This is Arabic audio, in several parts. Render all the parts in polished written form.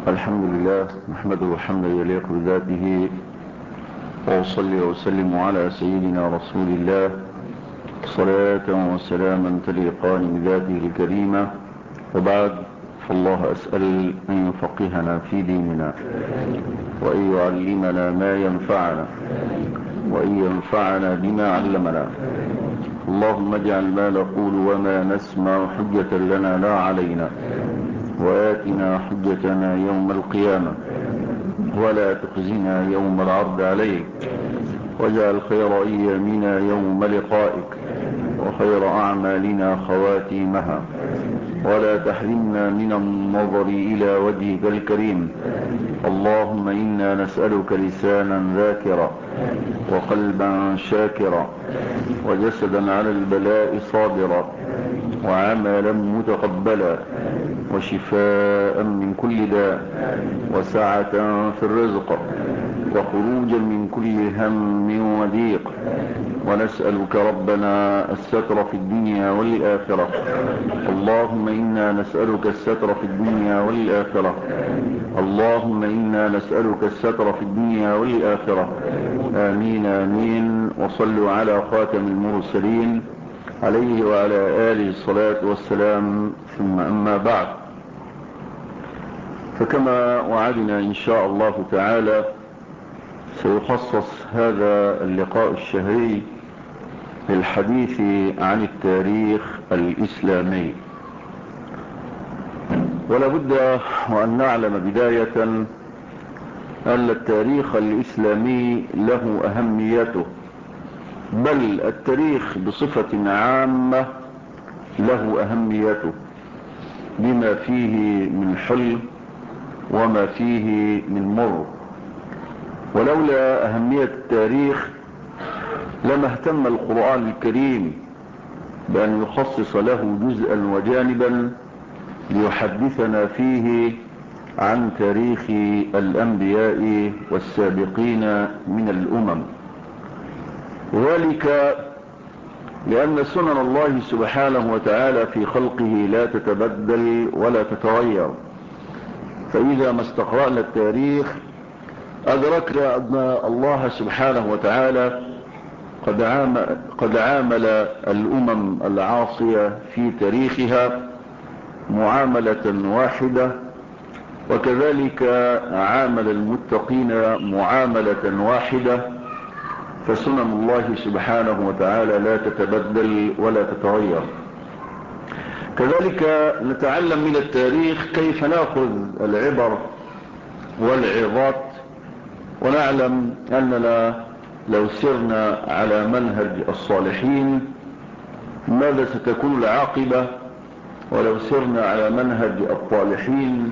الحمد لله نحمده حمدا يليق بذاته، وأصلي وسلم على سيدنا رسول الله صلاة وسلاما تليقان بذاته الكريمة. وبعد، فالله أسأل أن يفقهنا في ديننا، وأن يعلمنا ما ينفعنا، وأن ينفعنا بما علمنا. اللهم اجعل ما نقول وما نسمع حجة لنا لا علينا، وآتنا حجتنا يوم القيامة، ولا تخزنا يوم العرض عليك، واجعل خير أيامنا يوم لقائك، وخير أعمالنا خواتيمها، ولا تحرمنا من النظر إلى وجهك الكريم. اللهم إنا نسألك لسانا ذاكرا، وقلبا شاكرا، وجسدا على البلاء صابرا، وعملا متقبلا، وشفاء من كل داء، وسعة في الرزق، وخروجا من كل هم وضيق. ونسألك ربنا الستر في الدنيا والآخرة. اللهم إنا نسألك الستر في الدنيا والآخرة. اللهم إنا نسألك الستر في الدنيا والآخرة. آمين آمين. وصلوا على خاتم المرسلين عليه وعلى آله الصلاة والسلام. ثم أما بعد، فكما وعدنا إن شاء الله تعالى سيخصص هذا اللقاء الشهري للحديث عن التاريخ الإسلامي. ولا بد وأن نعلم بداية أن التاريخ الإسلامي له أهميته، بل التاريخ بصفة عامة له أهميته، بما فيه من حلو وما فيه من مر. ولولا أهمية التاريخ لما اهتم القرآن الكريم بأن يخصص له جزءا وجانبا ليحدثنا فيه عن تاريخ الأنبياء والسابقين من الأمم. وذلك لأن سنن الله سبحانه وتعالى في خلقه لا تتبدل ولا تتغير. فإذا ما استقرأنا التاريخ أدركنا أن الله سبحانه وتعالى قد عامل الأمم العاصية في تاريخها معاملة واحدة، وكذلك عامل المتقين معاملة واحدة. فسنن الله سبحانه وتعالى لا تتبدل ولا تتغير. كذلك نتعلم من التاريخ كيف نأخذ العبر والعظات، ونعلم أننا لو سرنا على منهج الصالحين ماذا ستكون العاقبة، ولو سرنا على منهج الطالحين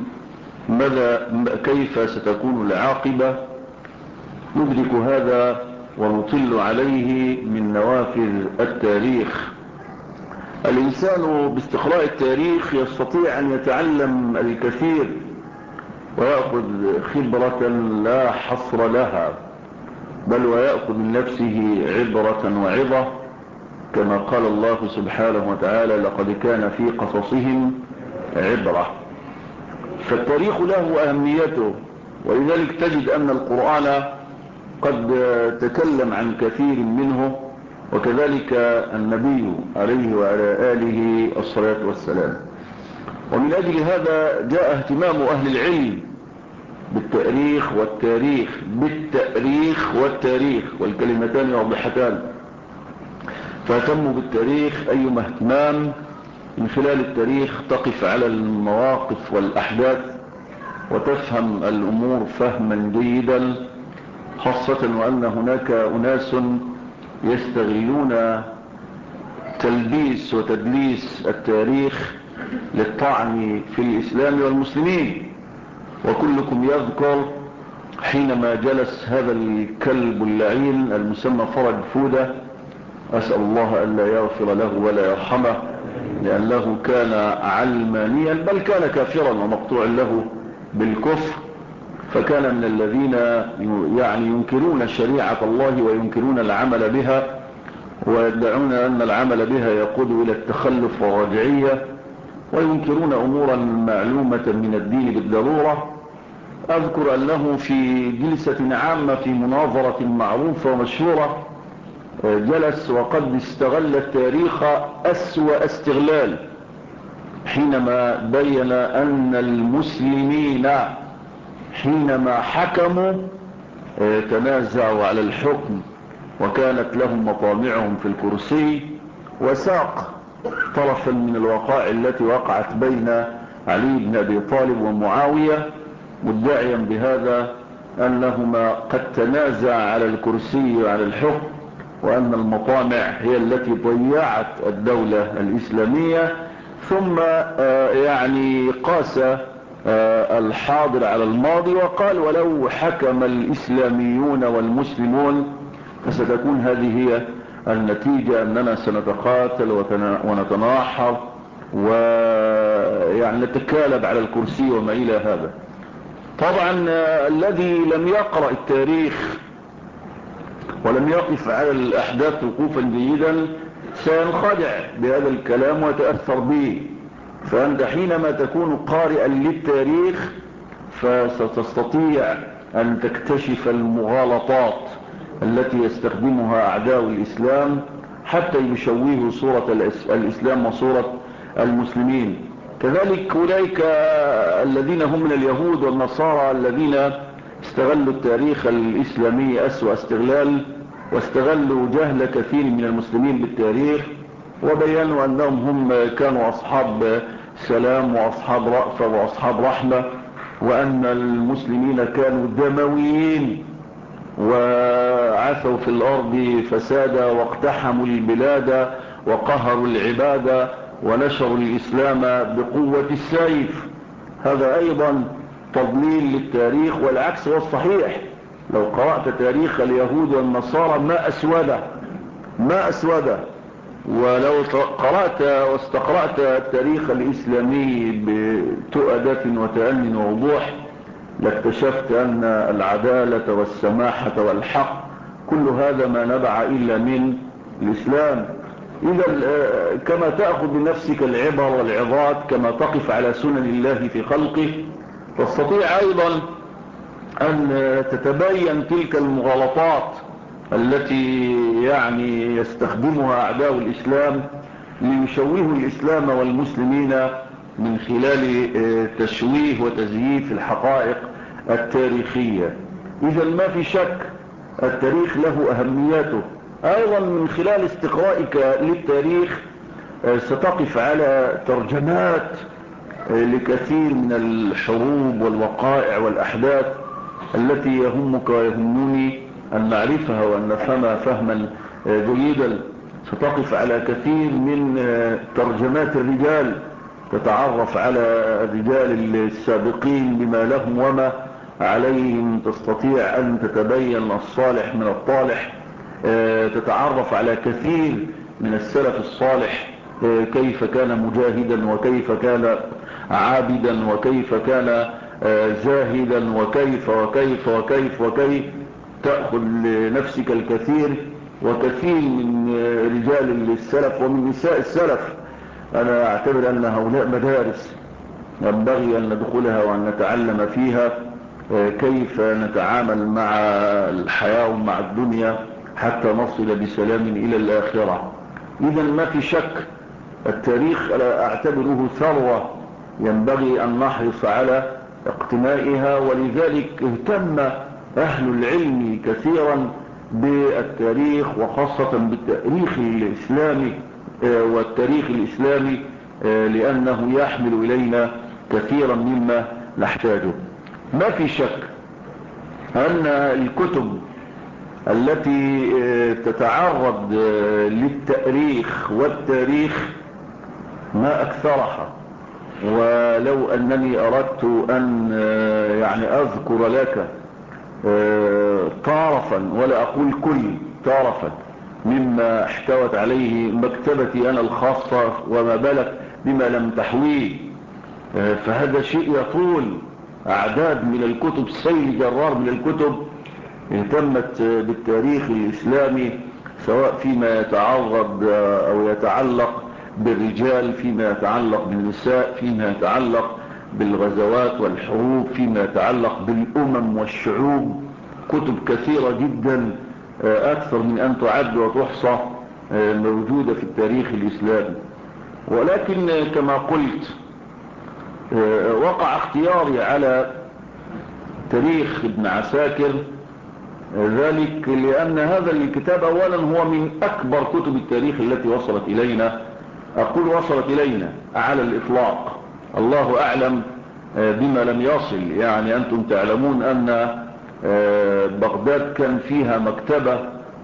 كيف ستكون العاقبة. ندرك هذا ونطل عليه من نوافذ التاريخ. الإنسان باستقراء التاريخ يستطيع أن يتعلم الكثير ويأخذ خبرة لا حصر لها، بل ويأخذ من نفسه عبرة وعظة، كما قال الله سبحانه وتعالى: لقد كان في قصصهم عبرة. فالتاريخ له أهميته، ولذلك تجد أن القرآن قد تكلم عن كثير منه، وكذلك النبي عليه وعلى آله الصلاة والسلام. ومن أجل هذا جاء اهتمام أهل العلم بالتاريخ والتاريخ، بالتاريخ والتاريخ، والكلمتان واضحتان. فاهتموا بالتاريخ أيما اهتمام. من خلال التاريخ تقف على المواقف والأحداث وتفهم الأمور فهما جيدا، خاصة وأن هناك أناس يستغلون تلبيس وتدليس التاريخ للطعن في الإسلام والمسلمين. وكلكم يذكر حينما جلس هذا الكلب اللعين المسمى فرج فودة، أسأل الله ألا يغفر له ولا يرحمه، لأنه كان علمانيا، بل كان كافرا ومقطوع له بالكفر. فكان من الذين ينكرون شريعة الله وينكرون العمل بها، ويدعون أن العمل بها يقود إلى التخلف والرجعية، وينكرون أمورا معلومة من الدين بالضرورة. أذكر أنه في جلسة عامة في مناظرة معروفة ومشهورة جلس وقد استغل التاريخ أسوأ استغلال حينما بين أن المسلمين حينما حكموا تنازعوا على الحكم وكانت لهم مطامعهم في الكرسي، وساق طرفا من الوقائع التي وقعت بين علي بن أبي طالب ومعاوية مدعيا بهذا أنهما قد تنازع على الكرسي وعلى الحكم، وأن المطامع هي التي ضيعت الدولة الإسلامية. ثم يعني قاس الحاضر على الماضي وقال ولو حكم الإسلاميون والمسلمون فستكون هذه هي النتيجة، أننا سنتقاتل ونتناحر ويعني نتكالب على الكرسي وما إلى هذا. طبعا الذي لم يقرأ التاريخ ولم يقف على الأحداث وقوفا جيدا سينخدع بهذا الكلام ويتأثر به. فأنت حينما تكون قارئا للتاريخ فستستطيع أن تكتشف المغالطات التي يستخدمها أعداء الإسلام حتى يشوهوا صورة الإسلام وصورة المسلمين. كذلك أولئك الذين هم من اليهود والنصارى الذين استغلوا التاريخ الإسلامي أسوأ استغلال، واستغلوا جهل كثير من المسلمين بالتاريخ، وبيانوا أنهم هم كانوا أصحاب سلام وأصحاب رأفة وأصحاب رحمة، وأن المسلمين كانوا دمويين وعثوا في الأرض فسادا واقتحموا البلاد وقهروا العباد ونشروا الإسلام بقوة السيف. هذا أيضا تضليل للتاريخ، والعكس هو الصحيح. لو قرأت تاريخ اليهود والنصارى ما أسوده، ولو قرأت واستقرأت التاريخ الإسلامي بتؤدة وتأني ووضوح لاكتشفت أن العدالة والسماحة والحق كل هذا ما نبع إلا من الإسلام. إذا كما تأخذ بنفسك العبر والعظات كما تقف على سنن الله في خلقه، تستطيع أيضا أن تتبين تلك المغالطات التي يعني يستخدمها أعداء الإسلام ليشوهوا الإسلام والمسلمين من خلال تشويه وتزييف الحقائق التاريخية. إذا ما في شك التاريخ له أهميته. أيضا من خلال استقرائك للتاريخ ستقف على ترجمات لكثير من الحروب والوقائع والأحداث التي يهمك ويهمني أن نعرفها وأن نفهمها فهما جيدا. ستقف على كثير من ترجمات الرجال، تتعرف على الرجال السابقين بما لهم وما عليهم، تستطيع أن تتبين الصالح من الطالح، تتعرف على كثير من السلف الصالح كيف كان مجاهدا وكيف كان عابدا وكيف كان زاهدا وكيف وكيف وكيف وكيف تأخذ لنفسك الكثير وكثير من رجال السلف ومن نساء السلف. أنا أعتبر أن هؤلاء مدارس ينبغي أن ندخلها وأن نتعلم فيها كيف نتعامل مع الحياة ومع الدنيا حتى نصل بسلام إلى الآخرة. إذا ما في شك التاريخ أعتبره ثروة ينبغي أن نحرص على اقتنائها، ولذلك اهتم أهل العلم كثيرا بالتاريخ وخاصة بالتاريخ الإسلامي والتاريخ الإسلامي لأنه يحمل إلينا كثيرا مما نحتاجه. ما في شك أن الكتب التي تتعرض للتأريخ والتاريخ ما أكثرها، ولو أنني أردت أن يعني أذكر لك طرفا ولا أقول كل طرفا مما احتوت عليه مكتبتي أنا الخاصة وما بلغ بما لم تحويه، فهذا شيء يطول. أعداد من الكتب، سيل جرار من الكتب اهتمت بالتاريخ الإسلامي، سواء فيما يتعرض أو يتعلق بالرجال، فيما يتعلق بالنساء، فيما يتعلق بالغزوات والحروب، فيما يتعلق بالأمم والشعوب، كتب كثيرة جدا أكثر من أن تعد وتحصى موجودة في التاريخ الإسلامي. ولكن كما قلت وقع اختياري على تاريخ ابن عساكر، ذلك لأن هذا الكتاب أولا هو من أكبر كتب التاريخ التي وصلت إلينا. أقول وصلت إلينا على الإطلاق، الله أعلم بما لم يصل. يعني أنتم تعلمون أن بغداد كان فيها مكتبة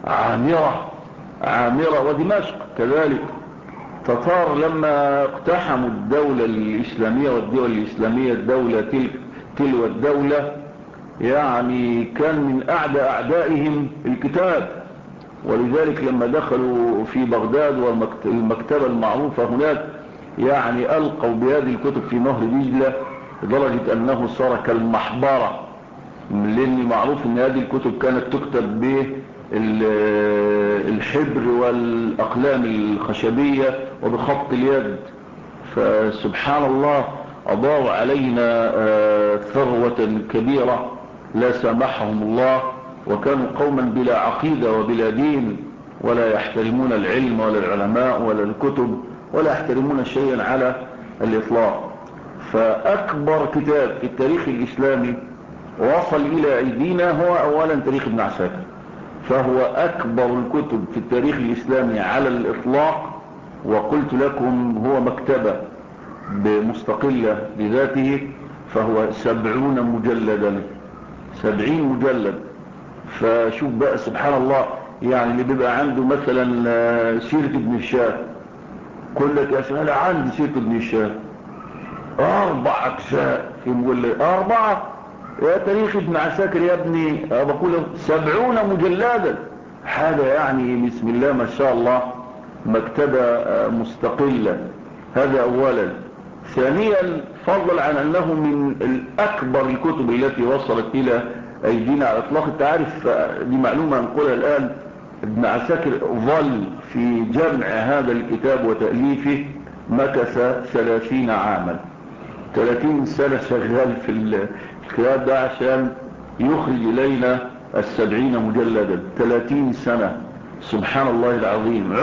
عامرة، ودمشق كذلك. تتار لما اقتحموا الدولة الإسلامية والدول الإسلامية الدولة تلو الدولة، يعني كان من أعدائهم الكتاب. ولذلك لما دخلوا في بغداد والمكتبة المعروفة هناك، يعني ألقوا بهذه الكتب في نهر دجلة، لدرجة أنه صار كالمحبرة، لأن معروف أن هذه الكتب كانت تكتب بالحبر والأقلام الخشبية وبخط اليد. فسبحان الله أضاعوا علينا ثروة كبيرة لا سامحهم الله، وكانوا قوما بلا عقيدة وبلا دين، ولا يحترمون العلم ولا العلماء ولا الكتب، ولا يحترمون شيئا على الإطلاق. فأكبر كتاب في التاريخ الإسلامي وصل إلى أيدينا هو أولا تاريخ ابن عساكر، فهو أكبر الكتب في التاريخ الإسلامي على الإطلاق. وقلت لكم هو مكتبة بمستقلة بذاته، فهو 70 مجلدا، 70 مجلد. فشوف بقى سبحان الله، يعني اللي بيبقى عنده مثلا سيرة ابن هشام، كل لك يا سهل عندي سيرة ابن هشام 4 أجزاء في مجلد، 4. يا تاريخ ابن عساكر يا ابني بقول 70 مجلدا، حاجة يعني بسم الله ما شاء الله، مكتبة مستقلة. هذا أولا. ثانيا، فضلا عن أنه من الأكبر الكتب التي وصلت إلى أيدينا على إطلاق. التعرف دي معلومة أنقلها الآن، ابن عساكر ظل في جمع هذا الكتاب وتأليفه مكث 30 عاما، 30 سنة شغال في الكتاب ده عشان يخرج إلينا 70 مجلدا. 30 سنة، سبحان الله العظيم.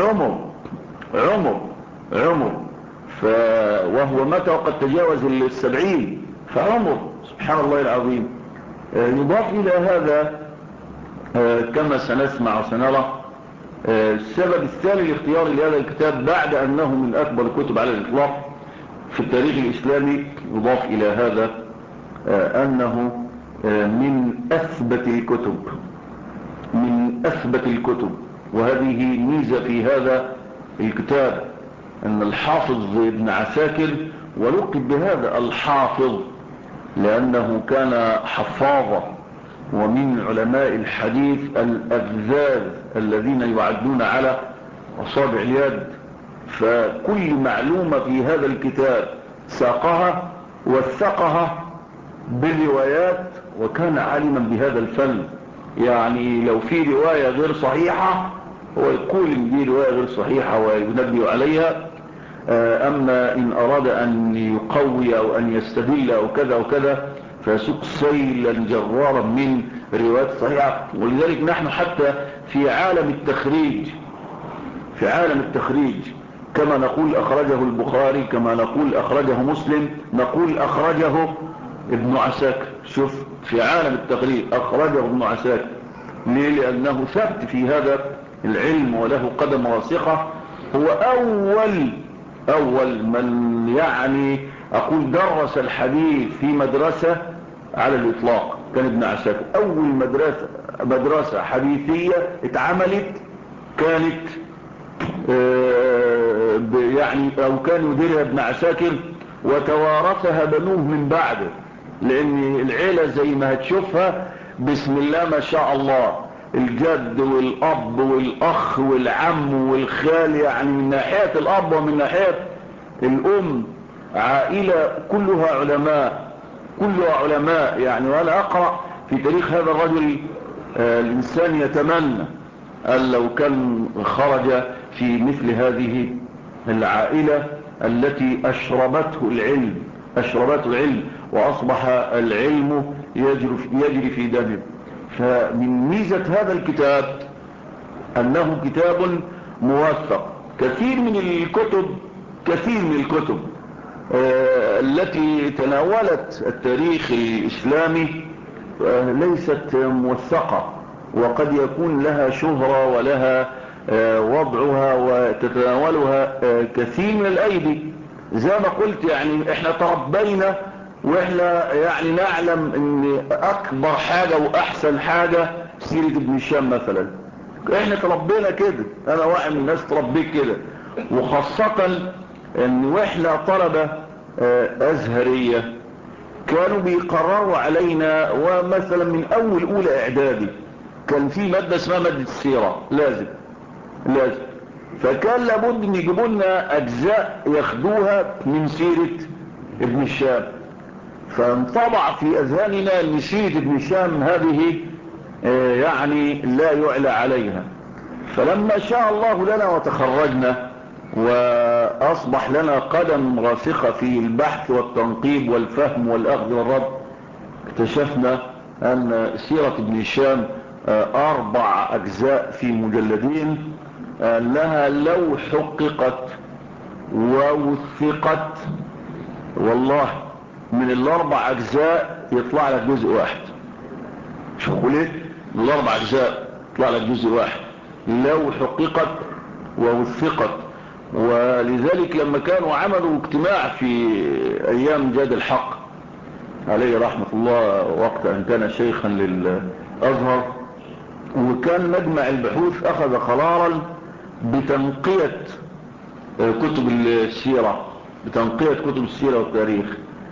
عمر وهو متى وقد تجاوز 70، فعمر سبحان الله العظيم. يضاف إلى هذا كما سنسمع وسنرى السبب الثاني لاختيار لهذا الكتاب، بعد أنه من أكبر الكتب على الإطلاق في التاريخ الإسلامي، يضاف إلى هذا أنه من أثبت الكتب. وهذه ميزة في هذا الكتاب، أن الحافظ ابن عساكر ولقب بهذا الحافظ لأنه كان حفاظا، ومن علماء الحديث الأفذاذ الذين يعدون على أصابع اليد. فكل معلومة في هذا الكتاب ساقها وثقها بالروايات، وكان عالما بهذا الفن. يعني لو في رواية غير صحيحة هو يقول إن دي رواية غير صحيحة وينبه عليها. أما إن أراد أن يقوي أو أن يستدل أو كذا وكذا فيسوق سيلا جرارا من روايات صحيحة. ولذلك نحن حتى في عالم التخريج كما نقول أخرجه البخاري، كما نقول أخرجه مسلم، نقول أخرجه ابن عساكر. شوف في عالم التخريج أخرجه ابن عساكر. ليه؟ لأنه ثبت في هذا العلم وله قدم راسخة. هو أول من يعني أقول درس الحديث في مدرسة على الإطلاق كان ابن عساكر. أول مدرسة حديثية اتعملت كانت يعني أو كان يديرها ابن عساكر، وتوارثها بنوه من بعده، لأن العيلة زي ما هتشوفها بسم الله ما شاء الله، الجد والأب والأخ والعم والخال، يعني من ناحية الأب ومن ناحية الأم عائلة كلها علماء يعني. وأنا أقرأ في تاريخ هذا الرجل الإنسان يتمنى أن لو كان خرج في مثل هذه العائلة التي أشربته العلم، أشربات العلم، وأصبح العلم يجري في دمه. فمن ميزة هذا الكتاب أنه كتاب موثق. كثير من الكتب التي تناولت التاريخ الإسلامي ليست موثقة، وقد يكون لها شهرة ولها وضعها وتتناولها كثير من الأيدي. زي ما قلت يعني احنا تربينا واحنا يعني نعلم ان اكبر حاجة واحسن حاجة سيرة ابن هشام مثلا. احنا تربينا كده، انا واحد من الناس تربيت كده، وخاصة ان واحنا طلبة ازهرية كانوا بيقرروا علينا، ومثلا من اولى اعدادي كان في مادة اسمها مادة السيرة لازم. فكان لابد ان يجيبوا لنا اجزاء ياخدوها من سيرة ابن هشام. فانطبع في اذهاننا ان سيرة ابن هشام هذه يعني لا يعلى عليها. فلما شاء الله لنا وتخرجنا واصبح لنا قدم راسخة في البحث والتنقيب والفهم والاخذ والرد، اكتشفنا ان سيرة ابن هشام 4 اجزاء في مجلدين، انها لو حققت ووثقت والله من ال4 اجزاء يطلع لك جزء واحد. شو اقول ايه؟ من ال4 اجزاء يطلع لك جزء واحد لو حققت ووثقت. ولذلك لما كانوا عملوا اجتماع في ايام جاد الحق عليه رحمة الله، وقت ان كان شيخا للازهر، وكان مجمع البحوث اخذ قرارا بتنقية كتب السيرة، والتاريخ.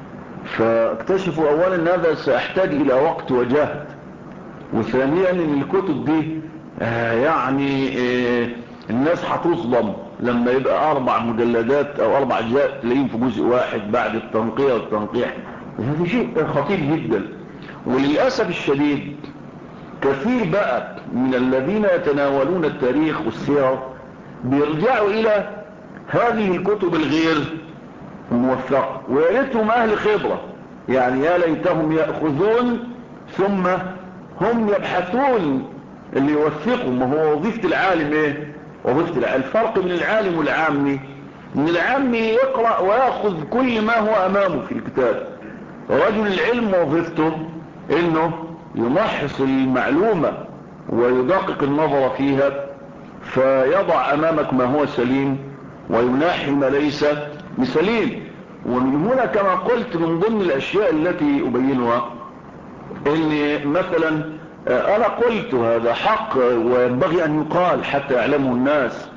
فاكتشفوا اولا ان هذا سيحتاج الى وقت وجهد، وثانيا ان الكتب دي يعني الناس هتصدم لما يبقى 4 مجلدات او 4 اجزاء تلاقيهم في جزء واحد بعد التنقية والتنقيح. هذا شيء خطير جدا. وللأسف الشديد كثير بقى من الذين يتناولون التاريخ والسير بيرجعوا الى هذه الكتب الغير موثقة، ويا ريتهم اهل خبرة، يعني يا ليتهم يأخذون ثم هم يبحثون اللي يوثقوا. ما هو وظيفة العالم ايه؟ وظيفة الفرق بين العالم والعامي ان العامي يقرأ ويأخذ كل ما هو امامه في الكتاب. رجل العلم وظيفته انه يمحص المعلومة ويدقق النظر فيها، فيضع امامك ما هو سليم ويناحي ما ليس بسليم. ومن هنا كما قلت من ضمن الاشياء التي ابينها ان مثلا انا قلت هذا حق وينبغي ان يقال حتى يعلمه الناس،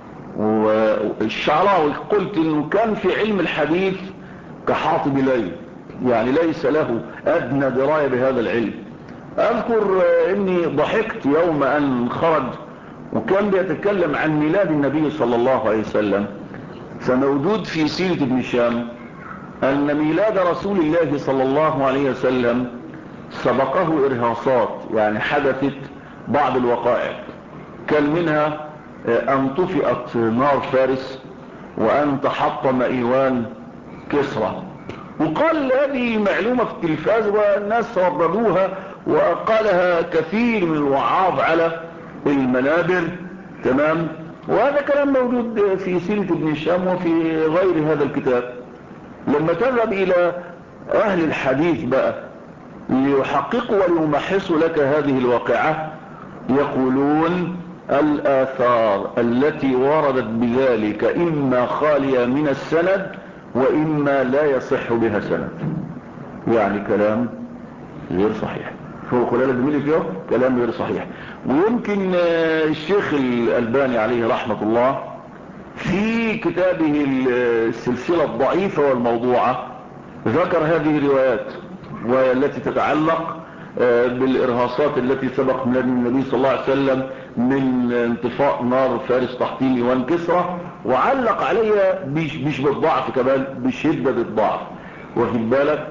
والشعراوي قلت انه كان في علم الحديث كحاطب ليل، يعني ليس له ادنى دراية بهذا العلم. اذكر اني ضحكت يوم ان خرج وكان بيتكلم عن ميلاد النبي صلى الله عليه وسلم، فموجود في سيرة ابن هشام ان ميلاد رسول الله صلى الله عليه وسلم سبقه ارهاصات، يعني حدثت بعض الوقائع، كان منها ان طفئت نار فارس وان تحطم ايوان كسرى. وقال هذه معلومة في التلفاز والناس رددوها وقالها كثير من الوعاظ على المنابر، تمام. وهذا كلام موجود في سيرة ابن هشام وفي غير هذا الكتاب. لما تذهب الى اهل الحديث بقى ليحققوا وليمحصوا لك هذه الواقعة، يقولون الآثار التي وردت بذلك إما خالية من السند وإما لا يصح بها سند، يعني كلام غير صحيح. فهو خلال الدميل فيه كلام غير صحيح. ويمكن الشيخ الألباني عليه رحمة الله في كتابه السلسلة الضعيفة والموضوعة ذكر هذه الروايات والتي تتعلق بالإرهاصات التي سبق من النبي صلى الله عليه وسلم من انطفاء نار فارس تحطيم ايوان كسرى، وعلق عليها مش بالضعف كمان بشدة الضعف. واخد بالك؟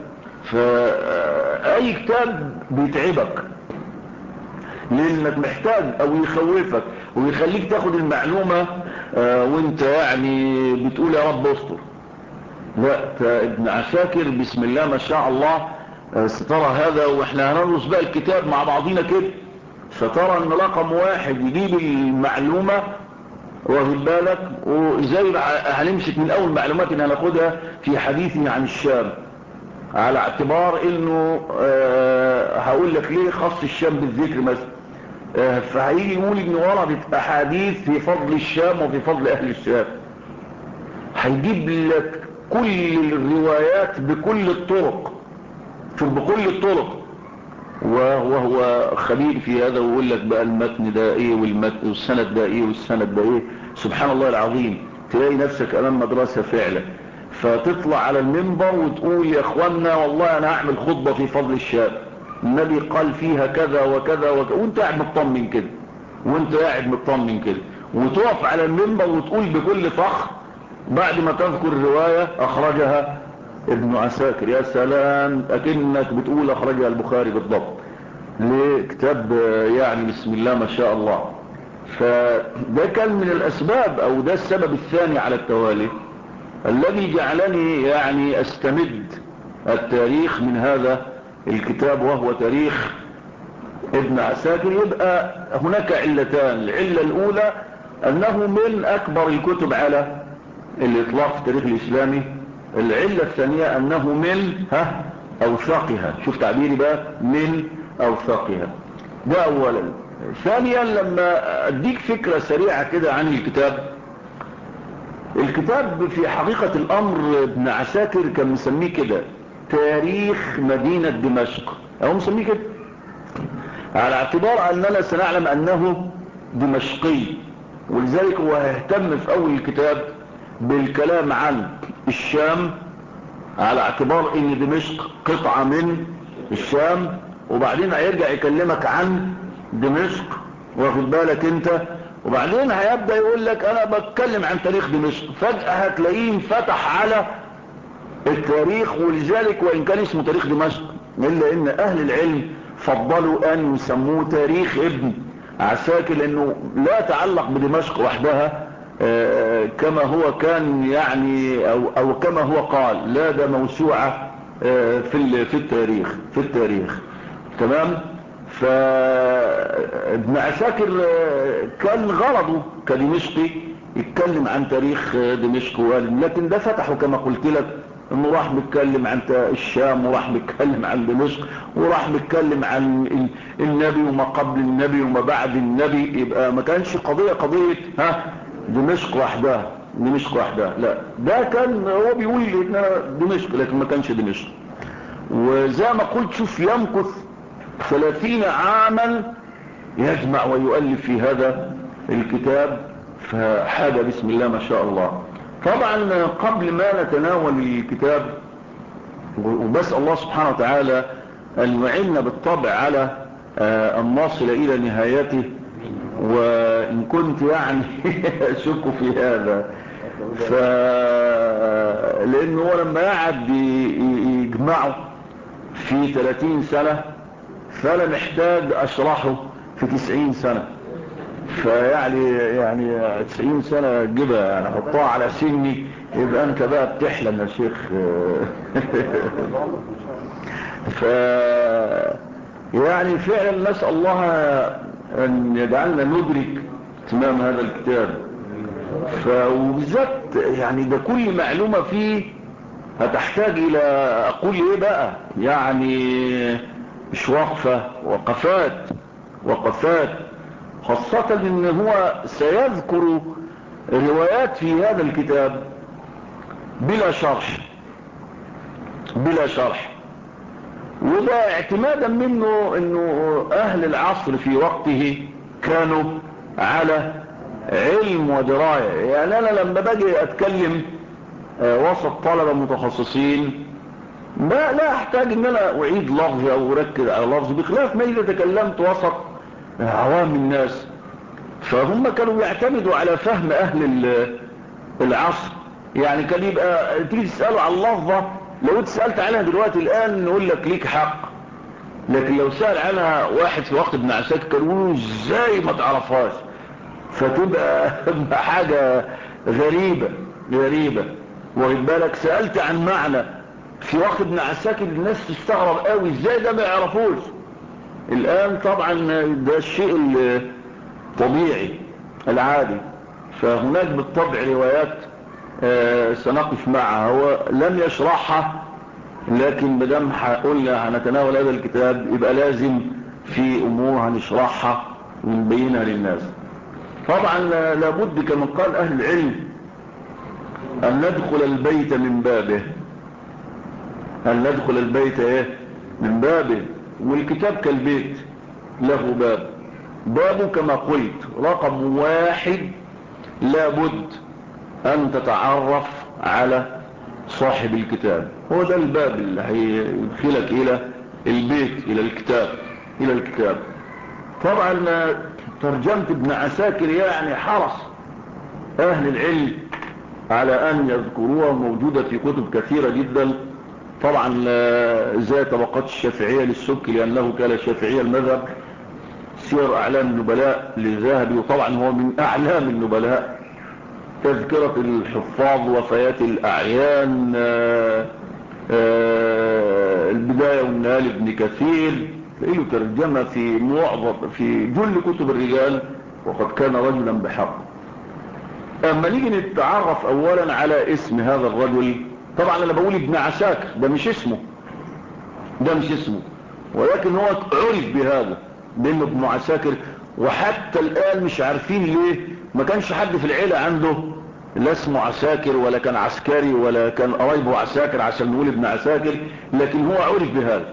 فأي كتاب بيتعبك لانك محتاج او يخوفك ويخليك تاخد المعلومة وانت يعني بتقول يا رب استر، لا ابن عساكر بسم الله ما شاء الله. سترى هذا واحنا هندرس بقى الكتاب مع بعضينا كده، سترى ان رقم واحد يجيب المعلومة واخد بالك، وزي هنمسك من اول معلومات ان هناخدها في حديثه عن الشام، على اعتبار انه هقول لك ليه خص الشام بالذكر مثلا. فهيجي يقول ان وردت احاديث في فضل الشام وفي فضل اهل الشام، هيجيب لك كل الروايات بكل الطرق، بكل الطرق، وهو خبير في هذا، ويقول لك بقى المتن ده ايه والمتن والسند ده ايه والسند ده ايه. سبحان الله العظيم، تلاقي نفسك امام مدرسة فعلا. فتطلع على المنبر وتقول يا اخوانا والله انا هعمل خطبة في فضل الشام، النبي قال فيها كذا وكذا وكذا، وانت قاعد مطمن كده، وانت قاعد مطمن كده، وتقف على المنبر وتقول بكل فخر بعد ما تذكر الرواية اخرجها ابن عساكر. يا سلام، اكنك بتقول اخرجها البخاري بالضبط. ليه؟ كتاب يعني بسم الله ما شاء الله. فده كان من الاسباب، او ده السبب الثاني على التوالي الذي جعلني يعني استمد التاريخ من هذا الكتاب، وهو تاريخ ابن عساكر. يبقى هناك علتان. العلة الاولى انه من اكبر الكتب على الاطلاق في التاريخ الاسلامي. العلة الثانية انه من اوثقها. شوف تعبيري بقى، من اوثقها. ده اولا. ثانيا لما اديك فكرة سريعة كده عن الكتاب في حقيقة الامر ابن عساكر كان مسميه كده تاريخ مدينة دمشق، او مسميه كده على اعتبار اننا سنعلم انه دمشقي، ولذلك هو هيهتم في اول الكتاب بالكلام عن الشام على اعتبار ان دمشق قطعة من الشام، وبعدين هيرجع يكلمك عن دمشق واخد بالك انت، وبعدين هيبدأ يقول لك انا بتكلم عن تاريخ دمشق. فجأة هتلاقيه فتح على التاريخ، ولذلك وان كان اسمه تاريخ دمشق الا ان اهل العلم فضلوا ان يسموه تاريخ ابن عساكر، لانه لا يتعلق بدمشق وحدها كما هو كان يعني او كما هو قال، لا ده موسوعة في التاريخ. تمام. فابن عساكر كان غرضه كدمشقي يتكلم عن تاريخ دمشق، لكن ده فتحه كما قلت لك انه راح بيتكلم عن الشام، وراح بيتكلم عن دمشق، وراح بيتكلم عن النبي وما قبل النبي وما بعد النبي. يبقى ما كانش قضية دمشق وحدها، لا، ده كان هو بيقول انها دمشق لكن ما كانش دمشق. وزي ما قلت شوف يمكث 30 عاما يجمع ويؤلف في هذا الكتاب، فحاجة بسم الله ما شاء الله. طبعا قبل ما نتناول الكتاب، وبسأل الله سبحانه وتعالى أن يعيننا بالطبع على أن نصل إلى نهايته، وإن كنت يعني أشك في هذا، لأنه هو لما قعد يجمعه في 30 سنة فأنا محتاج أشرحه في 90 سنة. فيعني 90 سنة تجيبها يعني حطها على سني، يبقى انت بقى بتحلم يا شيخ. يعني فعلا نسأل الله ان يجعلنا ندرك تمام هذا الكتاب. وبالذات يعني ده كل معلومة فيه هتحتاج الى اقول ايه بقى، يعني مش وقفات، خاصة ان هو سيذكر روايات في هذا الكتاب بلا شرح، وده اعتمادا منه انه اهل العصر في وقته كانوا على علم ودراية. يعني انا لما باجي اتكلم وسط طلبة متخصصين لا احتاج ان انا اعيد لفظ او اركز على لفظ، بخلاف ما اذا تكلمت وسط عوام الناس، فهم كانوا يعتمدوا على فهم اهل العصر. يعني كان يبقى تيجي تسأله على اللفظة، لو تسألت عنها دلوقتي الان نقول لك ليك حق، لكن لو سأل عنها واحد في وقت ابن عساكر كان يقولوا ازاي ما تعرفهاش، فتبقى حاجة غريبة. واخد بالك؟ سألت عن معنى في وقت ابن عساكر الناس تستغرب قوي ازاي ده ما يعرفوش. الآن طبعا ده الشيء الطبيعي العادي. فهناك بالطبع روايات سنقف معها، هو لم يشرحها، لكن مدام قلنا هنتناول هذا الكتاب يبقى لازم في امور هنشرحها ونبينها للناس. طبعا لابد كما قال اهل العلم ان ندخل البيت من بابه، ان ندخل البيت من بابه. والكتاب كالبيت له بابه كما قلت رقم 1 لابد ان تتعرف على صاحب الكتاب. هو ده الباب اللي هيدخلك الى البيت، الى الكتاب. طبعا ترجمة ابن عساكر يعني حرص اهل العلم على ان يذكروها، موجودة في كتب كثيرة جدا. طبعا زي طبقات الشافعية للسبكي لانه كان شافعي المذهب، سير اعلام النبلاء للذهبي، وطبعا هو من اعلام النبلاء، تذكرة الحفاظ، وفيات الأعيان، البداية والنهاية لابن كثير، له ترجمة في جل كتب الرجال، وقد كان رجلا بحق. اما نيجي نتعرف اولا على اسم هذا الرجل، طبعا انا بقول ابن عساكر، ده مش اسمه، ولكن هو عرف بهذا بانه ابن عساكر. وحتى الان مش عارفين ليه ما كانش حد في العيلة عنده لا اسمه عساكر ولا كان عسكري ولا كان قرايبه عساكر عشان نقول ابن عساكر، لكن هو عرف بهذا.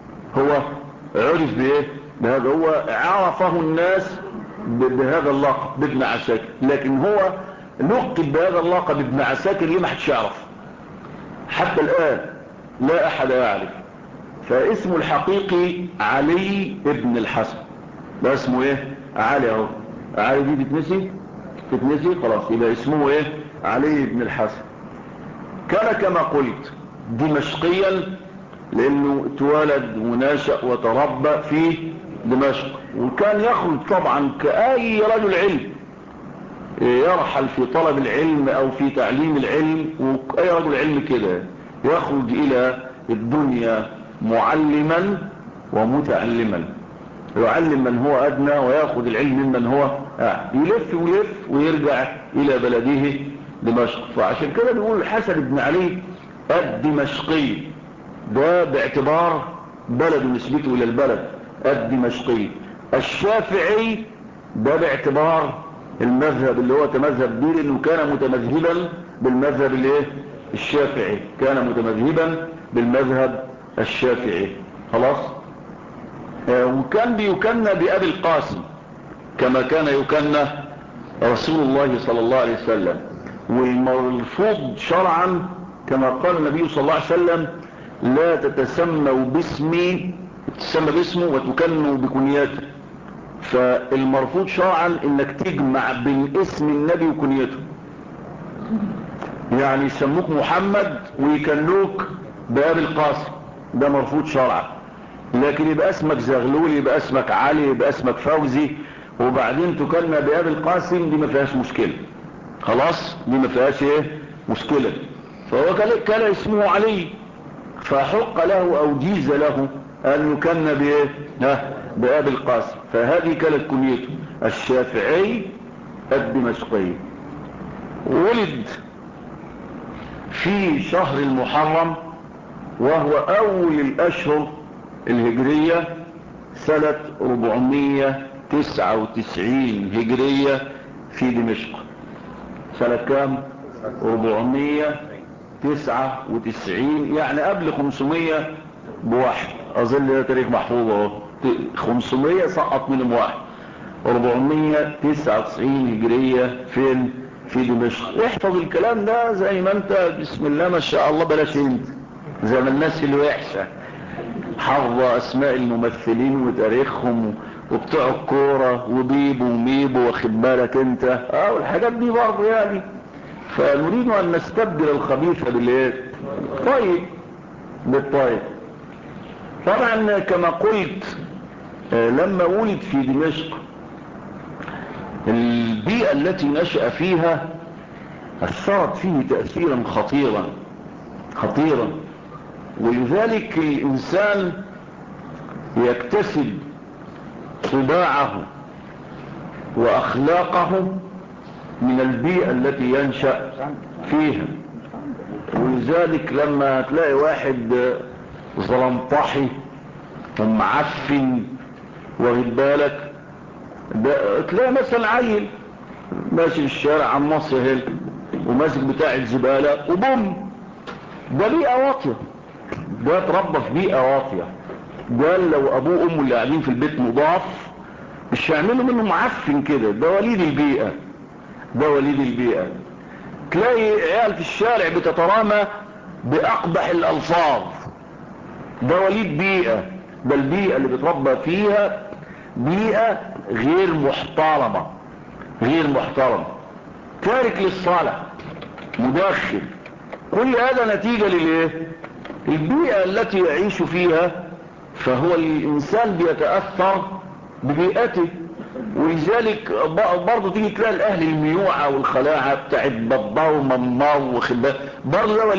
بهذا هو عرفه الناس بهذا اللقب بابن عساكر، لكن هو لقب بهذا اللقب ابن عساكر ليه ما حدش يعرف حتى الآن، لا أحد يعرف. فاسمه الحقيقي علي ابن الحسن، ده اسمه علي اهو. علي دي تتنسي خلاص، يبقى اسمه علي بن الحسن. كان كما قلت دمشقيا لانه اتولد ونشأ وتربى في دمشق، وكان يخرج طبعا كأي رجل علم يرحل في طلب العلم او في تعليم العلم، وأي رجل علم كده يخرج الى الدنيا معلما ومتعلما، يعلم من هو أدنى ويأخذ العلم ممن هو يلف ويرجع إلى بلده دمشق. فعشان كده بيقول الحسن بن علي الدمشقي، ده باعتبار بلد نسبته إلى البلد الدمشقي. الشافعي ده باعتبار المذهب اللي هو تمذهب به، لأنه كان متمذهبا بالمذهب الشافعي، كان متمذهبا بالمذهب الشافعي. خلاص. وكان بيكنى بأبي القاسم كما كان يكنى رسول الله صلى الله عليه وسلم. والمرفوض شرعا كما قال النبي صلى الله عليه وسلم لا تتسموا باسمي، تسمى باسمه وتكنوا بكنيته. فالمرفوض شرعا انك تجمع بين اسم النبي وكنيته، يعني يسموك محمد ويكنوك بأبي القاسم، ده مرفوض شرعا. لكن يبقى اسمك زغلول، يبقى اسمك علي، يبقى اسمك فوزي، وبعدين تكلم بأبي القاسم، دي ما فيهاش مشكلة. خلاص، دي ما فيهاش مشكلة. فهو كان اسمه علي، فحق له او جيز له ان يكن بأبي القاسم، فهذه كانت كنيته الشافعي الدمشقي. ولد في شهر المحرم، وهو اول الاشهر الهجرية، سنة 499 هجرية في دمشق. سنة كام؟ 499، يعني قبل 500 بواحد، اظن ده تاريخ محفوظ اهو. 500 سقط منهم واحد. 499 هجرية فين؟ في دمشق. احفظ الكلام ده زي ما انت، بسم الله ما شاء الله، بلاش انت زي ما الناس اللي وحشة حافظة اسماء الممثلين وتاريخهم وبتوع الكورة وبيبو وميبو، واخد بالك انت والحاجات دي برضه يعني. فنريد ان نستبدل الخبيث طيب بالطيب. طبعا كما قلت لما ولد في دمشق، البيئة التي نشأ فيها أثرت فيه تأثيرا خطيرا. ولذلك الإنسان يكتسب طباعه وأخلاقه من البيئة التي ينشأ فيها. ولذلك لما تلاقي واحد زلمطحي ومعفن واخد بالك، تلاقي مثلا عيل ماشي في الشارع عن مصر هنا وماسك بتاع الزبالة وبوم، ده بيئة واطية، ده اتربى في بيئة واطية. قال لو ابوه وامه اللي قاعدين في البيت مضاف مش هيعملوا منه معفن كده، ده وليد البيئة. تلاقي عيال في الشارع بتترامى بأقبح الألفاظ، ده وليد بيئة. ده البيئة اللي بتربى فيها بيئة غير محترمة. تارك للصلاة، مدخن، كل هذا نتيجة للايه؟ البيئة التي يعيش فيها. فهو الإنسان بيتأثر ببيئته. ولذلك برضه تيجي تلاقي الأهل الميوعة والخلاعة بتاعت بابا وماما وخبا، برضه ده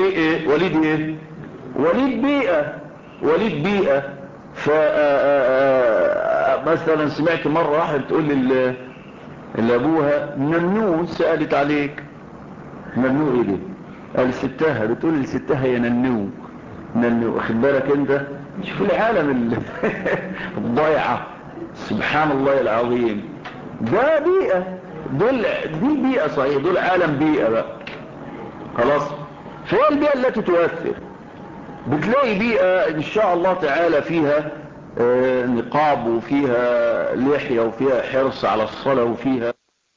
وليد بيئة. مثلا سمعت مرة واحدة بتقول لأبوها ننو، سألت عليك ننو ايه دي؟ قال ستها، بتقول لستها يا ننو واخد بالك انت؟ شوف العالم الضايعة، سبحان الله العظيم. ده بيئة، دي بيئة صحيح، دول عالم بيئة بقى خلاص. فهي البيئة التي تؤثر. بتلاقي بيئة ان شاء الله تعالى فيها نقاب وفيها لحية وفيها حرص على الصلاة وفيها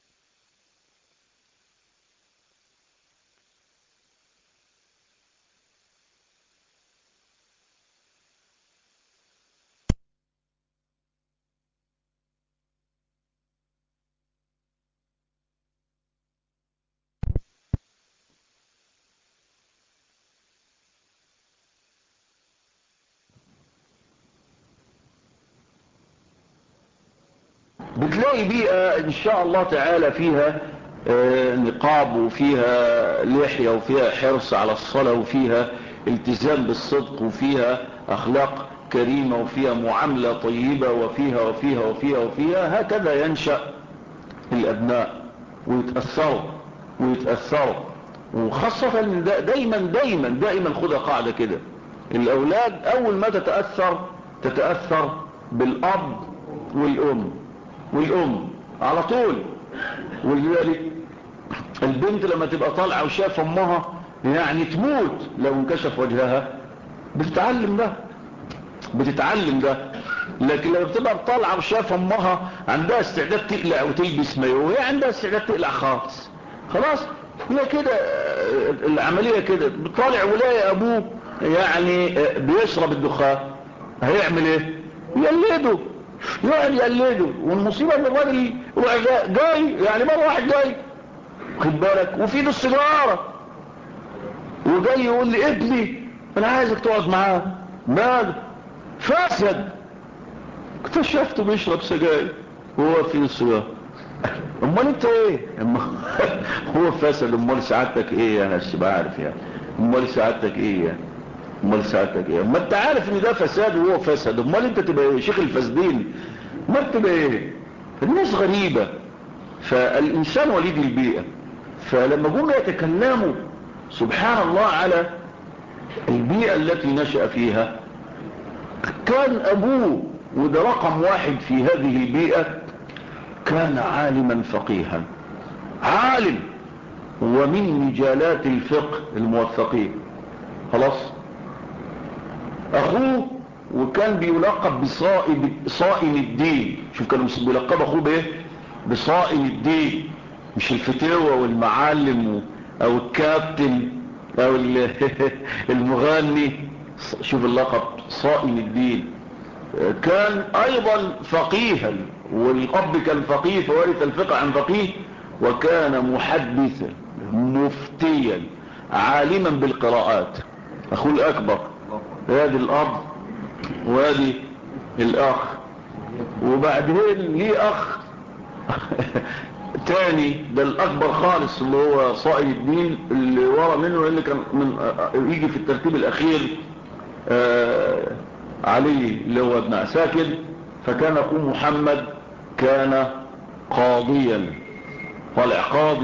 بتلاقي بيئة ان شاء الله تعالى فيها نقاب وفيها لحية وفيها حرص على الصلاة وفيها التزام بالصدق وفيها اخلاق كريمة وفيها معاملة طيبة وفيها هكذا ينشأ الابناء ويتأثروا. وخاصة دايما خدها قاعدة كده، الاولاد اول ما تتأثر بالاب والام على طول. ولذلك البنت لما تبقى طالعة وشاف امها يعني تموت لو انكشف وجهها، بتتعلم ده. لكن لما بتبقى طالعة وشاف امها عندها استعداد تقلع وتلبس مايو، وهي عندها استعداد تقلع خلاص هي كده. العملية كده، بطالع ولاقي ابوه يعني بيشرب الدخان، هيعمل ايه؟ يقلده. والمصيبة ان الراجل جاي يعني مرة واحد جاي خد بالك وفي ايده السيجارة وجاي يقول لي ابني انا عايزك تقعد معاه، ماذا فاسد؟ اكتشفته بيشرب سجاير وهو في السيجارة. امال انت ايه؟ هو فاسد، امال سعادتك ايه؟ يعني مش عارف يعني امال سعادتك ايه يعني؟ اما انت عارف ان ده فساد وهو فسد، امال انت تبقى ايه؟ شيخ الفاسدين؟ ما تبقى ايه؟ الناس غريبة. فالانسان وليد البيئة. فلما جم يتكلموا سبحان الله على البيئة التي نشأ فيها، كان ابوه وده رقم واحد في هذه البيئة، كان عالما فقيها، عالم ومن مجالات الفقه الموثقين خلاص. اخوه وكان بيلقب بصائم الدين. شوف كانوا بيلقب اخوه بايه؟ بصائم الدين، مش الفتاوى والمعلم او الكابتن او المغني. شوف اللقب صائم الدين. كان ايضا فقيها، والاب كان فقيه فورث الفقه عن فقيه، وكان محدثا مفتيا عالما بالقراءات. اخوه الاكبر هذه الاب وهذه الاخ، وبعدين ليه اخ تاني ده الاكبر خالص اللي هو صائم الدين، اللي ورا منه اللي كان من يجي في الترتيب الاخير علي اللي هو ابن عساكر. فكان اخوه محمد كان قاضيا، طالع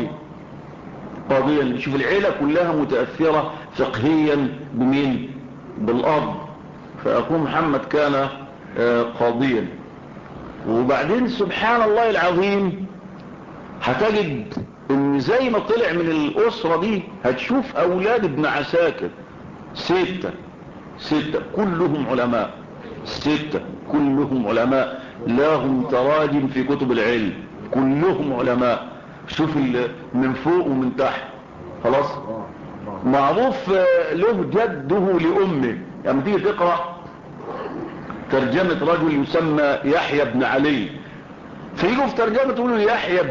قاضيا. شوف العيلة كلها متأثرة فقهيا بمين؟ بالأرض. فأخوه محمد كان قاضيا. وبعدين سبحان الله العظيم هتجد ان زي ما طلع من الأسرة دي هتشوف أولاد ابن عساكر ستة كلهم علماء، كلهم علماء، لهم تراجم في كتب العلم، كلهم علماء. شوف من فوق ومن تحت. خلاص معروف له جده لأمه. يعني تيجي تقرأ ترجمة رجل يسمى يحيى بن علي، فيجوا في ترجمة تقولوا يحيى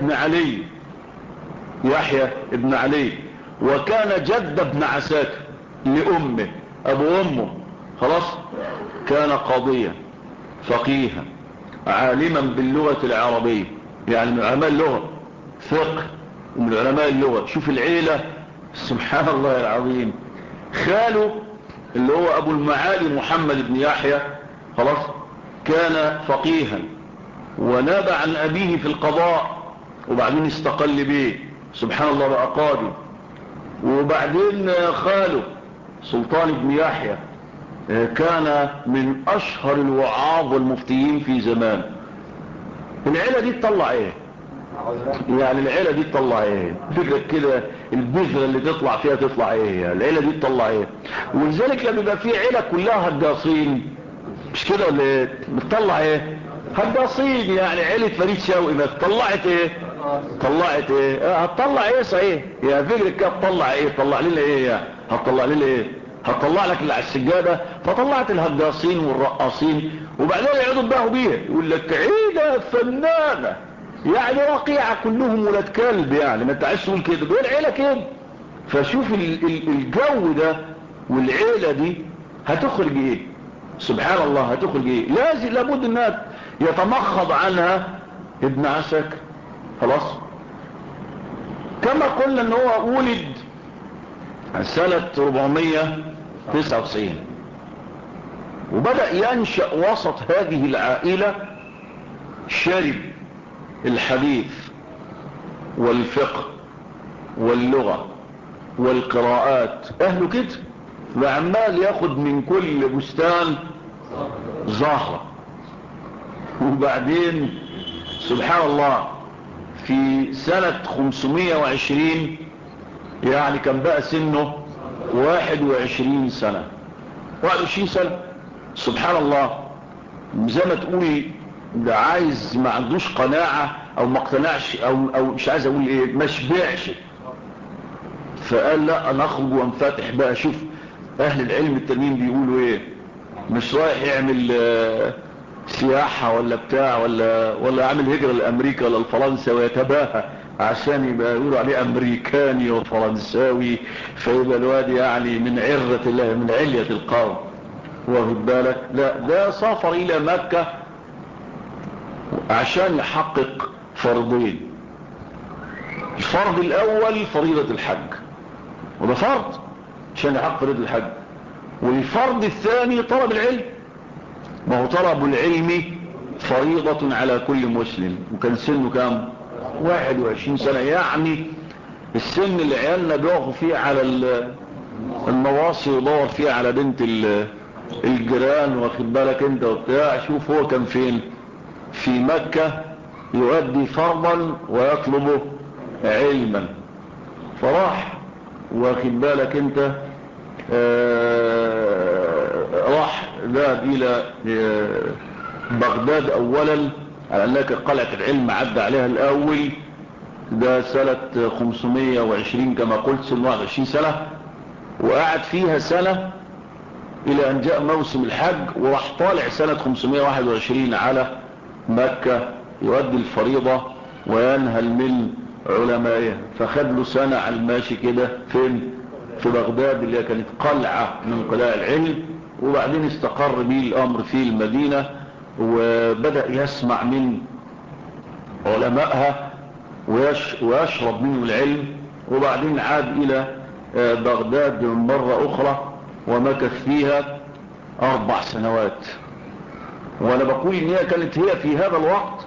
بن علي، وكان جد ابن عساكر لأمه، أبو أمه. خلاص كان قاضيا فقيها عالما باللغة العربية، يعني من علماء اللغة فقه ومن علماء اللغة. شوف العيلة سبحان الله العظيم. خاله اللي هو أبو المعالي محمد بن يحيى خلاص كان فقيها وناب عن أبيه في القضاء، وبعدين استقل به سبحان الله بقى قاضي. وبعدين خاله سلطان بن يحيى كان من أشهر الوعاظ والمفتيين في زمان. العيلة دي تطلع ايه؟ يعني العيلة دي تطلع ايه؟ فكرة كده البذرة اللي تطلع فيها تطلع ايه؟ يعني العيلة دي تطلع ايه؟ ولذلك لما يبقى في عيلة كلها هجاصين مش كده ولا ايه؟ بتطلع ايه؟ هجاصين. يعني عيلة فريد شوقي ما طلعت ايه؟ هتطلع ايه صحيح؟ يعني فكرة كده تطلع ايه؟ طلع لنا ايه يعني؟ هتطلع لنا ايه؟ هتطلع لك اللي على السجادة. فطلعت الهجاصين والرقاصين، وبعدين يقعدوا يباهوا بيها يقول لك عيلة فنانة، يعني وقيعة كلهم ولاد كلب. يعني ما انت عايز تقول كده، دول عيلة كده. فشوف الجو ده والعيلة دي هتخرج ايه؟ سبحان الله هتخرج ايه؟ لابد انها يتمخض عنها ابن عساكر. خلاص كما قلنا ان هو ولد سنة 499 وبدأ ينشأ وسط هذه العائلة. شرب الحديث والفقه واللغة والقراءات أهله كده، وعمال ياخد من كل بستان زهرة. وبعدين سبحان الله في سنة 520 يعني كان بقى سنه 21 سنة. سبحان الله. زي ما تقولي ده عايز ما عندوش قناعة او ما اقتنعش او مش عايز اقول ايه ما شبعش، فقال لا انا اخرج وانفتح بقى. شوف اهل العلم التانيين بيقولوا ايه، مش رايح يعمل سياحة ولا بتاع ولا عامل هجرة لامريكا ولا لفرنسا ويتباهى عشان يبقى يقولوا عليه امريكاني وفرنساوي، فيبقى الواد يعني من عرة الله من علية القوم. واخد بالك؟ لا ده سافر الى مكة عشان يحقق فرضين. الفرض الاول فريضة الحج، وده فرض عشان يحقق فريضة الحج. والفرض الثاني طلب العلم، ما هو طلب العلم فريضة على كل مسلم. وكان سنه كام؟ 21 سنة. يعني السن اللي عيالنا بيقفوا فيه على النواصي ويدور فيه على بنت الجيران، واخد بالك انت وبتاع. شوف هو كان فين؟ في مكة يؤدي فرضا ويطلب علما. فراح واخد بالك انت راح ذهب الى بغداد اولا على انك قلعة العلم عدى عليها الاول. ده سنة 520 كما قلت، سنة 21 سنة، وقعد فيها سنة الى ان جاء موسم الحج، وراح طالع سنة 521 على مكة يؤدي الفريضة وينهل من علمائها. فخد له سنة على الماشي كده فين؟ في بغداد اللي كانت قلعة من قلاع العلم. وبعدين استقر به الامر في المدينة، وبدأ يسمع من علمائها ويشرب منه العلم، وبعدين عاد إلى بغداد مرة أخرى ومكث فيها 4 سنوات. وأنا بقول إن هي كانت هي في هذا الوقت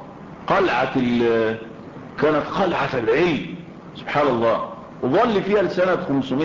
كانت قلعة العلم سبحان الله. وظل فيها لسنة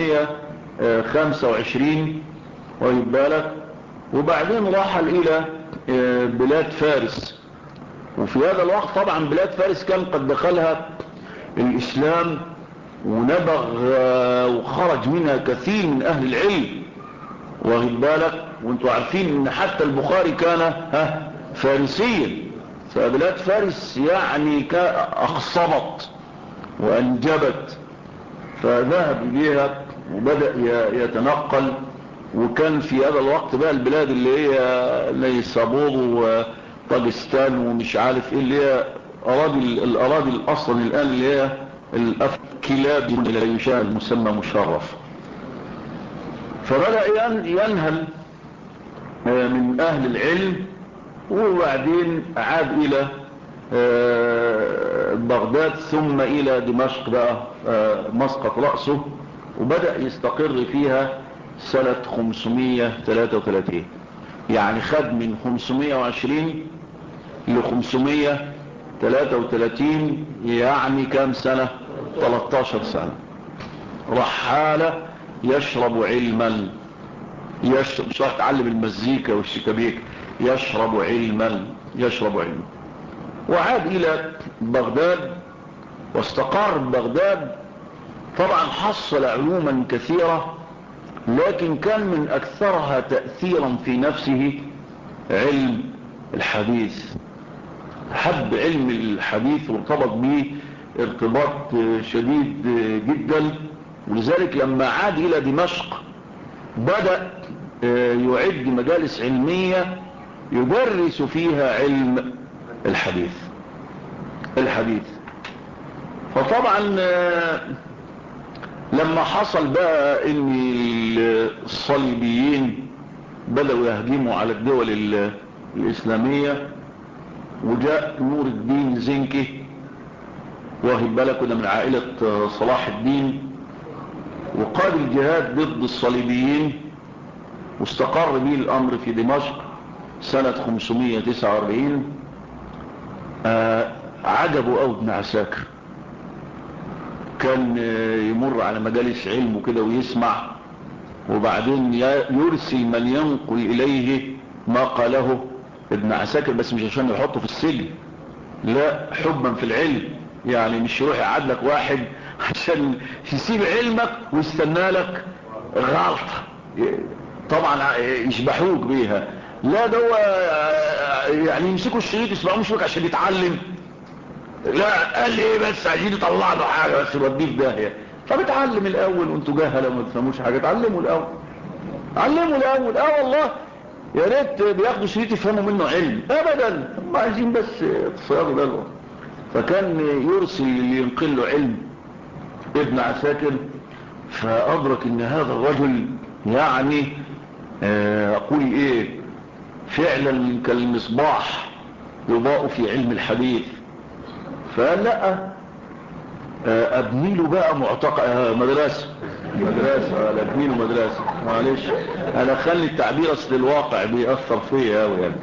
525 ويبالك، وبعدين رحل إلى بلاد فارس. وفي هذا الوقت طبعا بلاد فارس كان قد دخلها الإسلام ونبغ وخرج منها كثير من أهل العلم واخد بالك. وانتوا عارفين ان حتى البخاري كان فارسيا، فبلاد فارس يعني أخصبت وأنجبت، فذهب إليها وبدأ يتنقل. وكان في هذا الوقت بقى البلاد اللي هي نيسابور وطاجستان ومش عارف ايه، اللي هي الأراضي الأصلا الآن اللي هي الكلاب اللي يشاء المسمى مشرف. فبدأ ينهل من أهل العلم، وبعدين عاد إلى بغداد ثم إلى دمشق بقى مسقط رأسه، وبدأ يستقر فيها سنة 533. يعني خد من 520 ل 533، يعني كام سنة؟ 13 سنة. رحالة يشرب علما، مش راح يتعلم المزيكا والشيكابيك، يشرب علما. وعاد إلى بغداد واستقر بغداد. طبعا حصل علوما كثيرة، لكن كان من أكثرها تأثيرا في نفسه علم الحديث. حب علم الحديث وارتبط به ارتباط شديد جدا، ولذلك لما عاد إلى دمشق بدأ يعد مجالس علمية يدرس فيها علم الحديث. فطبعا لما حصل بقى ان الصليبيين بدأوا يهجموا على الدول الإسلامية، وجاء نور الدين زنكي واخد بالك ده من عائلة صلاح الدين، وقاد الجهاد ضد الصليبيين، واستقر به الأمر في دمشق سنة 549. عجبوا أو ابن عساكر، كان يمر على مجالس علم وكده ويسمع، وبعدين يرسل من ينقل إليه ما قاله ابن عساكر، بس مش عشان يحطه في السجن، لا، حبا في العلم. يعني مش يروح يقعد لك واحد عشان يسيب علمك ويستنى لك غلطة طبعا يشبحوك بيها، لا ده هو يعني يمسكوا الشريط يسمعوا مش عشان يتعلم، لا قال ايه بس عايزين يطلع له حاجه بس يوديه في داهيه. طب اتعلم الاول، وانتوا جهله وما تفهموش حاجه، اتعلموا الاول. والله يا ريت بياخدوا شريط يفهموا منه علم، ابدا هم عايزين بس تصيادوا بلوه. فكان يرسل اللي ينقل له علم ابن عساكر، فادرك ان هذا الرجل يعني اقول ايه فعلا كالمصباح يضاء في علم الحديث. فقال لا، ابني له بقى مدرسة ابني له مدرسة. معلش انا خلي التعبير اصل الواقع بيأثر فيا قوي يعني.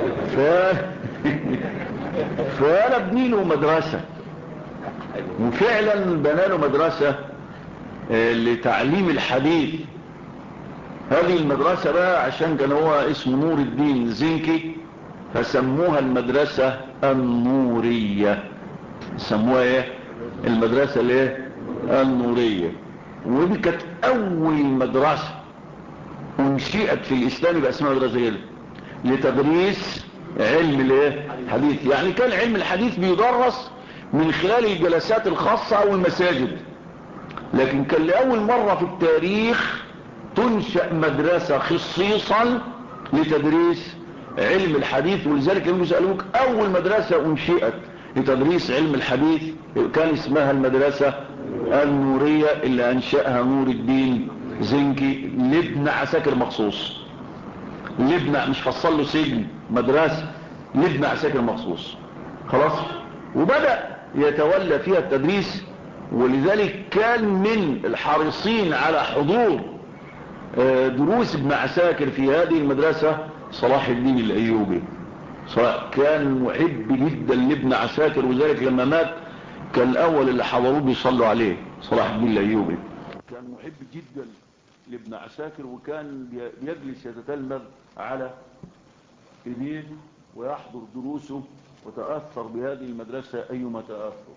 فانا ابني له مدرسة، وفعلا بنى له مدرسة لتعليم الحديث. هذه المدرسة بقى عشان كان هو اسمه نور الدين زنكي، فسموها المدرسة النورية. سموها ايه؟ المدرسة الايه؟ النورية. ودي كانت اول مدرسة انشئت في الاسلام يبقى اسمها مدرسة كده لتدريس علم الايه؟ الحديث. يعني كان علم الحديث بيدرس من خلال الجلسات الخاصة او المساجد، لكن كان لأول مرة في التاريخ تنشأ مدرسة خصيصا لتدريس علم الحديث. ولذلك لما يسألوك اول مدرسة انشئت لتدريس علم الحديث كان اسمها المدرسة النورية، اللي انشأها نور الدين زنكي لابن عساكر مخصوص. مش فصل له سجن، مدرسة لابن عساكر مخصوص. خلاص. وبدأ يتولى فيها التدريس. ولذلك كان من الحريصين على حضور دروس ابن عساكر في هذه المدرسة صلاح الدين الأيوبي. كان محب جدا لابن عساكر، وذلك لما مات كان الأول اللي حضروه بيصلوا عليه صلاح الدين الأيوبي. كان محب جدا لابن عساكر، وكان يجلس يتتلمذ على ايديه ويحضر دروسه وتأثر بهذه المدرسة أيما تأثر.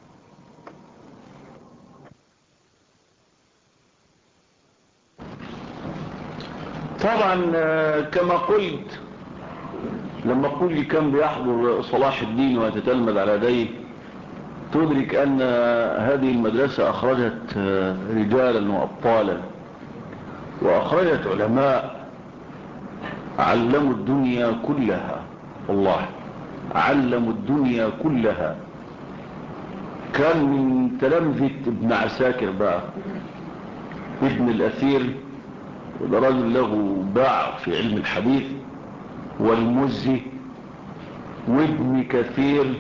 طبعا كما قلت، لما أقول لي كان بيحضر صلاح الدين ويتتلمذ على يديه، تدرك أن هذه المدرسة أخرجت رجالا وأبطالا، وأخرجت علماء علموا الدنيا كلها، والله علموا الدنيا كلها. كان من تلامذة ابن عساكر بقى ابن الأثير، وده رجل له باع في علم الحديث، والمزي، وابن كثير،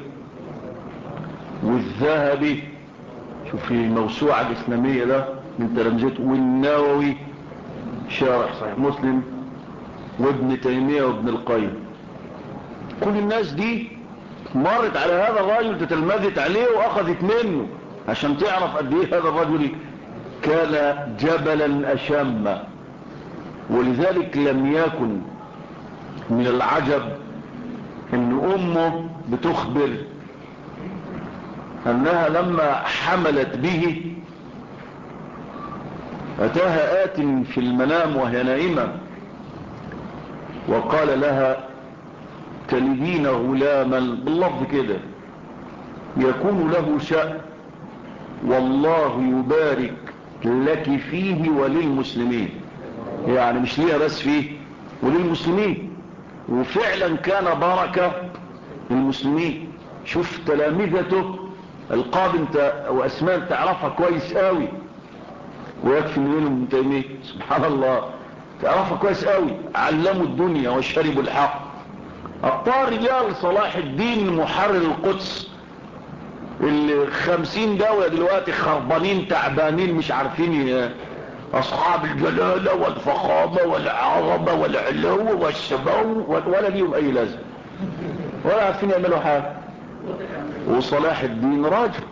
والذهبي، شوف في الموسوعة الإسلامية ده من تلامذته، والنووي شارح صحيح مسلم، وابن تيمية وابن القيم. كل الناس دي مرت على هذا الرجل، تتلمذت عليه واخذت منه، عشان تعرف قد ايه هذا الرجل كان جبلا أشم. ولذلك لم يكن من العجب ان امه بتخبر انها لما حملت به اتاها آت في المنام وهي نائمة وقال لها تلدين غلاما، باللفظ كده، يكون له شأن والله يبارك لك فيه وللمسلمين. يعني مش ليها بس فيه، وللمسلمين. وفعلا كان بركة للمسلمين. شوف تلامذته القادم واسماء تعرفها كويس قوي، ويكفي منهم ابن تيمية سبحان الله، تعرفها كويس قوي، علموا الدنيا وشربوا الحق. ابطال رجال صلاح الدين محرر القدس، ال50 دولة دلوقتي خربانين تعبانين مش عارفين، اصحاب الجلالة والفخامة والعظمة والعلو والسمو، ولا ليهم اي لازم، ولا عارفين يعملوا حاجة. وصلاح الدين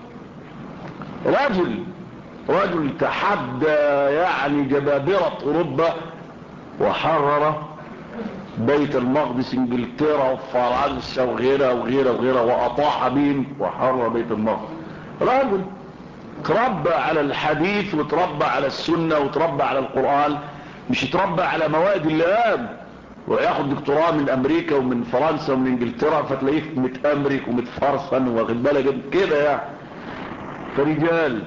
رجل تحدى يعني جبابرة اوروبا، وحرر بيت المقدس، انجلترا وفرنسا وغيرها واطاح بهم وحرر بيت المقدس. رجل تربى على الحديث، وتربى على السنة، وتربى على القرآن، مش تربى على موائد اللئام وياخد دكتوراه من امريكا ومن فرنسا ومن انجلترا فتلاقيه متأمرك ومتفرسن واخد بالك كده يعني. فرجال،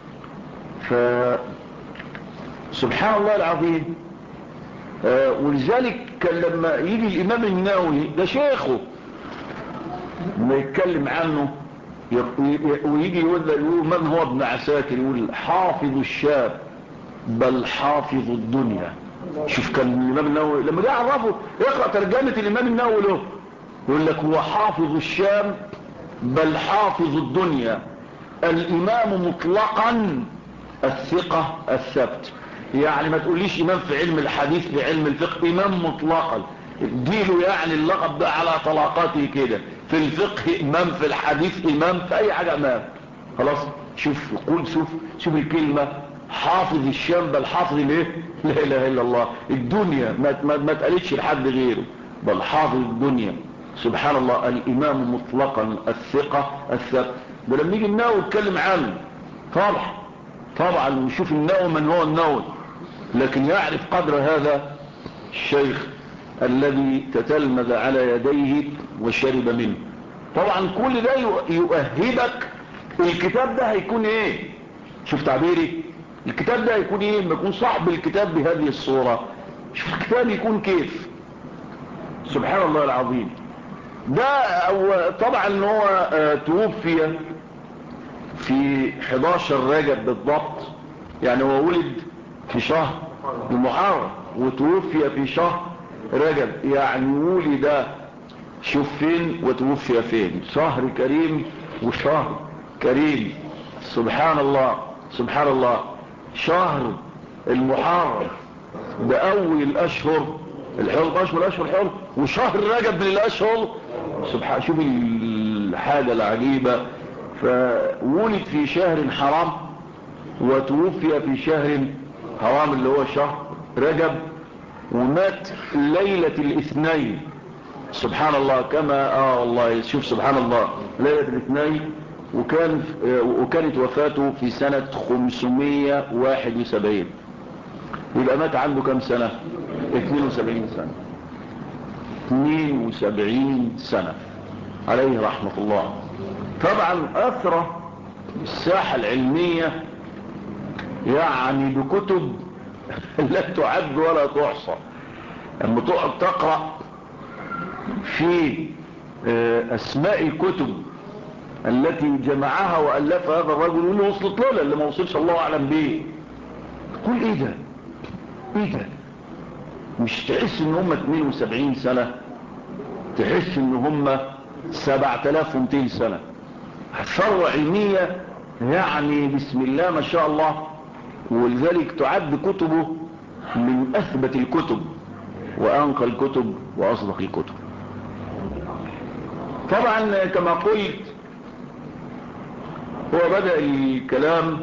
سبحان الله العظيم. ولذلك كان لما يجي الامام النووي ده شيخه لما يتكلم عنه ويجي يقول من هو ابن عساكر، يقول حافظ الشام بل حافظ الدنيا. شوف كان الامام النووي لما جاء عرفه يقرأ ترجمة الامام النووي له، يقول لك هو حافظ الشام بل حافظ الدنيا، الامام مطلقا الثقة الثبت. يعني ما تقوليش امام في علم الحديث في علم الفقه، امام مطلقا، اديله يعني اللقب ده على طلاقاته كده، في الفقه امام، في الحديث امام، في اي حاجة امام. خلاص شوف قول، شوف الكلمة حافظ الشام بل حافظ الايه، لا اله الا الله، الدنيا ما تقالتش لحد غيره، بل حافظ الدنيا. سبحان الله، الامام مطلقا الثقة الثبت. ده لما يجي النووي يتكلم عنه طبعا ويشوف النووي من هو النووي، لكن يعرف قدر هذا الشيخ الذي تتلمذ على يديه وشرب منه. طبعا كل ده يؤهبك الكتاب ده هيكون ايه. شوف تعبيري، الكتاب ده هيكون ايه لما يكون صاحب الكتاب بهذه الصورة. شوف الكتاب يكون كيف، سبحان الله العظيم. ده طبعا هو توفي في 11 رجب بالضبط، يعني هو ولد في شهر المحرم وتوفي في شهر رجب، يعني ولد شوف فين وتوفي فين، شهر كريم وشهر كريم. سبحان الله سبحان الله. شهر المحرم ده اول الاشهر الحرم، اشهر حرم، وشهر رجب من الاشهر. سبحان، شوف الحاجة العجيبة. فولد في شهر حرام وتوفي في شهر حرام اللي هو شهر رجب، ومات ليلة الاثنين. سبحان الله. كما والله شوف سبحان الله، ليلة الاثنين. وكانت وفاته في سنة 571. يبقى مات عنده كم سنة؟ 72 سنة. 72 سنة عليه رحمة الله. طبعا أثر الساحة العلمية يعني بكتب لا تعد ولا تحصى. لما تقعد تقرأ في أسماء الكتب التي جمعها وألفها هذا الرجل، واللي وصلت له اللي ما وصلش الله أعلم به، تقول إيه ده؟ إيه ده؟ مش تحس إن هم 72 سنة، تحس إن هم 7200 سنة. ثروة علمية يعني بسم الله ما شاء الله. ولذلك تعد كتبه من أثبت الكتب وأنقى الكتب وأصدق الكتب. طبعا كما قلت هو بدأ الكلام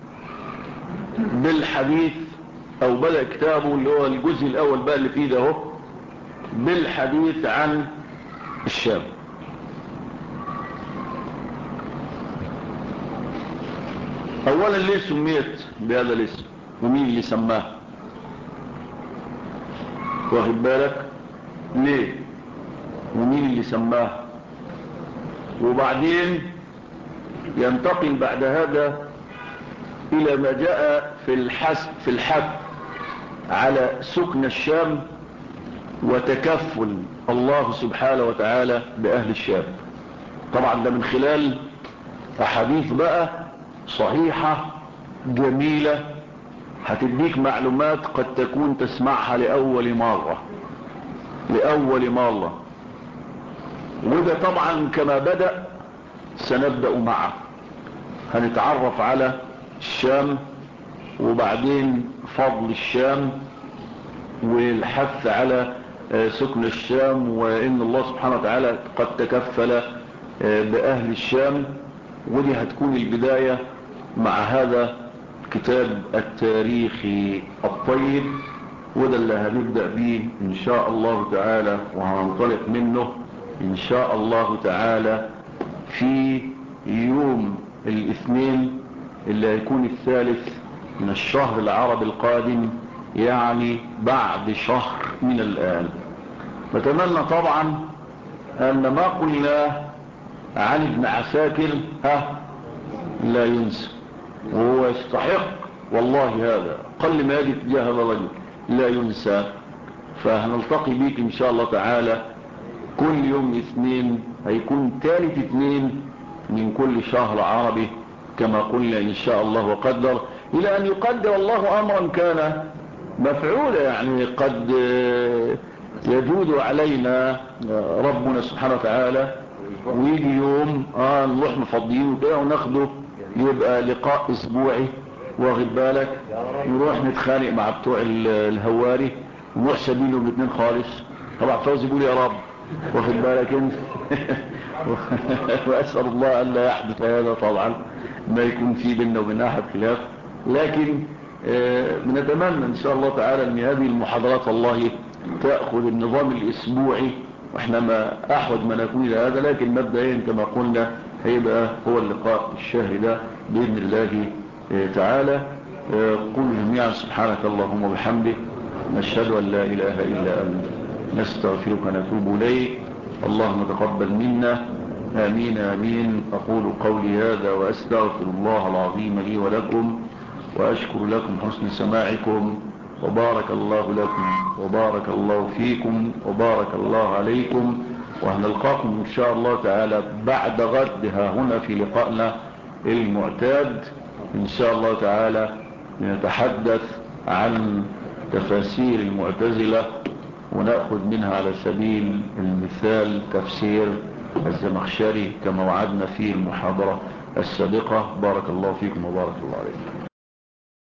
بالحديث، أو بدأ كتابه اللي هو الجزء الأول بقى اللي فيه ده هو بالحديث عن الشام. أولا ليه سميت بهذا الاسم ومين اللي سماه؟ واخد بالك ليه ومين اللي سماه؟ وبعدين ينتقل بعد هذا إلى ما جاء في الحث على سكن الشام وتكفل الله سبحانه وتعالى بأهل الشام. طبعا ده من خلال أحاديث بقى صحيحة جميلة هتديك معلومات قد تكون تسمعها لأول مرة. وده طبعا كما بدأ سنبدأ معه. هنتعرف على الشام وبعدين فضل الشام والحث على سكن الشام، وإن الله سبحانه وتعالى قد تكفل بأهل الشام. ودي هتكون البداية مع هذا كتاب التاريخي الطيب، وده اللي هنبدأ به إن شاء الله تعالى، وهننطلق منه إن شاء الله تعالى في يوم الاثنين اللي هيكون الثالث من الشهر العربي القادم، يعني بعد شهر من الآن. نتمنى طبعا أن ما قلناه عن ابن عساكر لا ينسى، وهو يستحق والله هذا قل ما يجب تجاه هذا الرجل لا ينسى. فهنلتقي بيك إن شاء الله تعالى كل يوم اثنين، هيكون ثالث اثنين من كل شهر عربي كما قلنا إن شاء الله وقدر، إلى أن يقدر الله أمرا كان مفعولا. يعني قد يجود علينا ربنا سبحانه وتعالى ويجي يوم نروح مفضيين وكده وناخده يبقى لقاء اسبوعي، واخد بالك، نروح نتخانق مع بتوع الهواري ونروح سبيلهم الاثنين خالص. طبعا فوزي يقول يا رب، واخد بالك انت. واسال الله ان لا يحدث هذا، طبعا ما يكون في بيننا وبين احد خلاف. لكن بنتمنى ان شاء الله تعالى ان هذه المحاضرات الله تاخذ النظام الاسبوعي، واحنا ما احوج ما نكون الى هذا. لكن مبدئيا كما قلنا هيبقى هو اللقاء الشهري ده باذن الله تعالى. قل جميعا سبحانك اللهم وبحمدك، نشهد ان لا اله الا انت، نستغفرك ونتوب اليك. اللهم تقبل منا، آمين آمين. أقول قولي هذا وأستغفر الله العظيم لي ولكم، وأشكر لكم حسن سماعكم، وبارك الله لكم وبارك الله فيكم وبارك الله عليكم. وهنلقاكم إن شاء الله تعالى بعد غد هنا في لقائنا المعتاد إن شاء الله تعالى، نتحدث عن تفاسير المعتزلة، ونأخذ منها على سبيل المثال تفسير الزمخشري كما وعدنا في المحاضرة السابقة. بارك الله فيكم وبارك الله عليكم.